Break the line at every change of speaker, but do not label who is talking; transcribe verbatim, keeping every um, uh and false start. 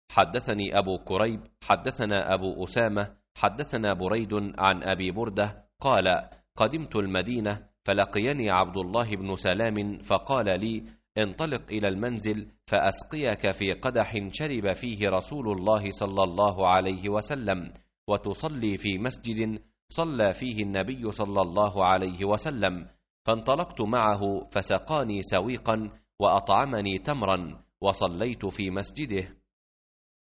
حدثني أبو كريب حدثنا أبو أسامة حدثنا بريد عن أبي بردة قال: قدمت المدينة فلقيني عبد الله بن سلام فقال لي: انطلق إلى المنزل فأسقيك في قدح شرب فيه رسول الله صلى الله عليه وسلم، وتصلي في مسجد صلى فيه النبي صلى الله عليه وسلم. فانطلقت معه فسقاني سويقا وأطعمني تمرا، وصليت في مسجده.